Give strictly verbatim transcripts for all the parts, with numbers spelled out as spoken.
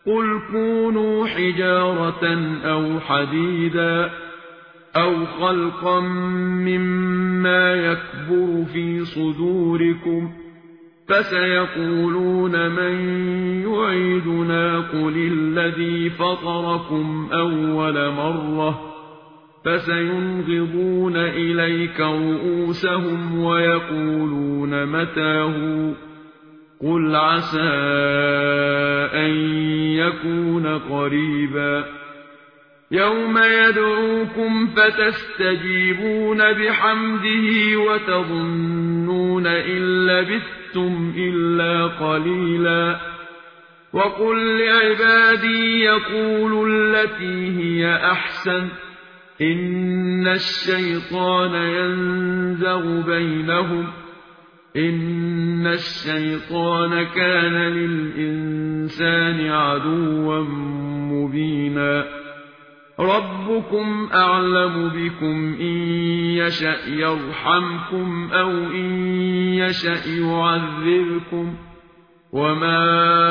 قل كونوا حجارة أو حديدا أو خلقا مما يكبر في صدوركم فسيقولون من يعيدنا قل الذي فطركم أول مرة فسينغضون إليك رؤوسهم ويقولون متاه قل عسى أن يكون قريبا يوم يدعوكم فتستجيبون بحمده وتظنون إن لبثتم إلا قليلا وقل لعبادي يقولوا التي هي أحسن إن الشيطان ينزغ بينهم إن الشيطان كان للإنسان عدوا مبينا ربكم أعلم بكم إن يشأ يرحمكم أو إن يشأ يعذبكم وما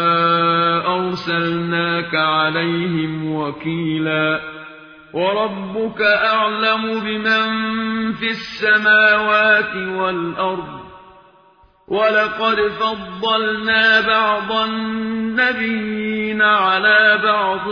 أرسلناك عليهم وكيلا وربك أعلم بمن في السماوات والأرض ولقد فضلنا بعض النبيين على بعض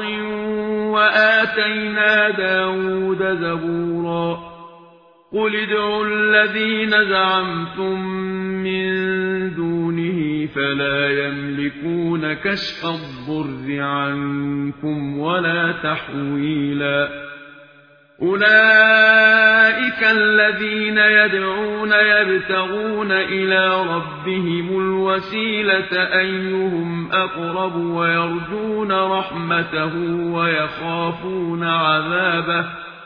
وآتينا داود زبورا قل ادعوا الذين زعمتم من دونه فلا يملكون كشف الضر عنكم ولا تحويلا أولئك الذين يدعون يبتغون إلى ربهم الوسيلة أيهم أقرب ويرجون رحمته ويخافون عذابه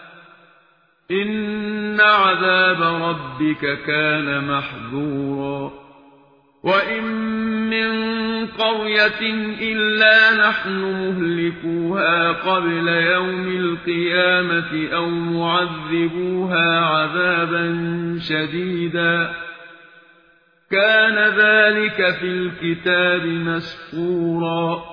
إن عذاب ربك كان محذورا وإن من قرية إلا نحن مهلكوها قبل يوم القيامة أو معذبوها عذابا شديدا كان ذلك في الكتاب مسطورا